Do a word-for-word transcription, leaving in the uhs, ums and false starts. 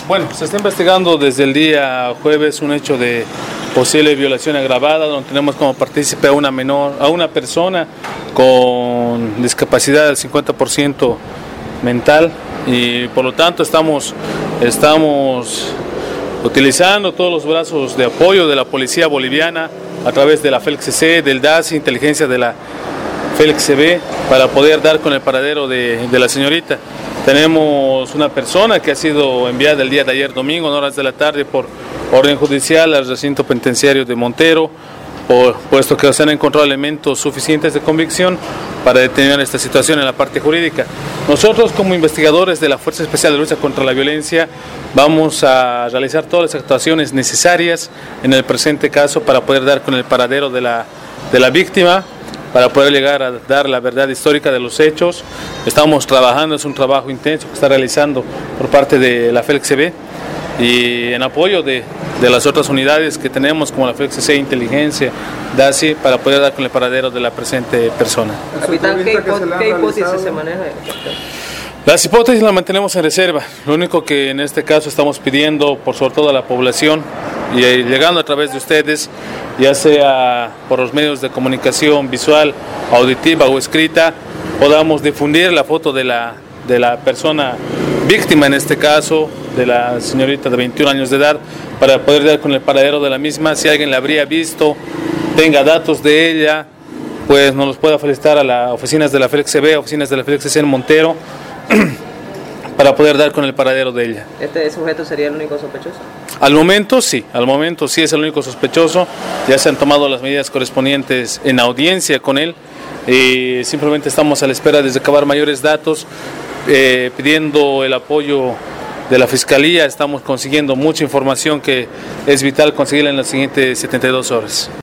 Bueno, se está investigando desde el día jueves un hecho de posible violación agravada, donde tenemos como partícipe a una menor, a una persona con discapacidad del cincuenta por ciento mental, y por lo tanto estamos, estamos utilizando todos los brazos de apoyo de la policía boliviana a través de la F E L C C, del D A S I, inteligencia de la F E L C B, para poder dar con el paradero de, de la señorita. Tenemos una persona que ha sido enviada el día de ayer domingo, en horas de la tarde, por orden judicial al recinto penitenciario de Montero, por, puesto que se han encontrado elementos suficientes de convicción para detener esta situación en la parte jurídica. Nosotros, como investigadores de la Fuerza Especial de Lucha contra la Violencia, vamos a realizar todas las actuaciones necesarias en el presente caso para poder dar con el paradero de la, de la víctima, para poder llegar a dar la verdad histórica de los hechos. Estamos trabajando, es un trabajo intenso que está realizando por parte de la F E L C B y en apoyo de, de las otras unidades que tenemos, como la F E L C C, Inteligencia, D A S I, para poder dar con el paradero de la presente persona. Capitán, ¿qué, hipo ¿qué hipótesis se maneja? Las hipótesis las mantenemos en reserva. Lo único que en este caso estamos pidiendo, por sobre todo a la población, y llegando a través de ustedes, ya sea por los medios de comunicación visual, auditiva o escrita, podamos difundir la foto de la, de la persona víctima, en este caso, de la señorita de veintiún años de edad, para poder dar con el paradero de la misma. Si alguien la habría visto, tenga datos de ella, pues nos los pueda felicitar a las oficinas de la F E L C B, oficinas de la F E L C C en Montero, para poder dar con el paradero de ella. ¿Este sujeto sería el único sospechoso? Al momento sí, al momento sí es el único sospechoso. Ya se han tomado las medidas correspondientes en audiencia con él, y simplemente estamos a la espera de recabar mayores datos, eh, pidiendo el apoyo de la Fiscalía. Estamos consiguiendo mucha información que es vital conseguirla en las siguientes setenta y dos horas.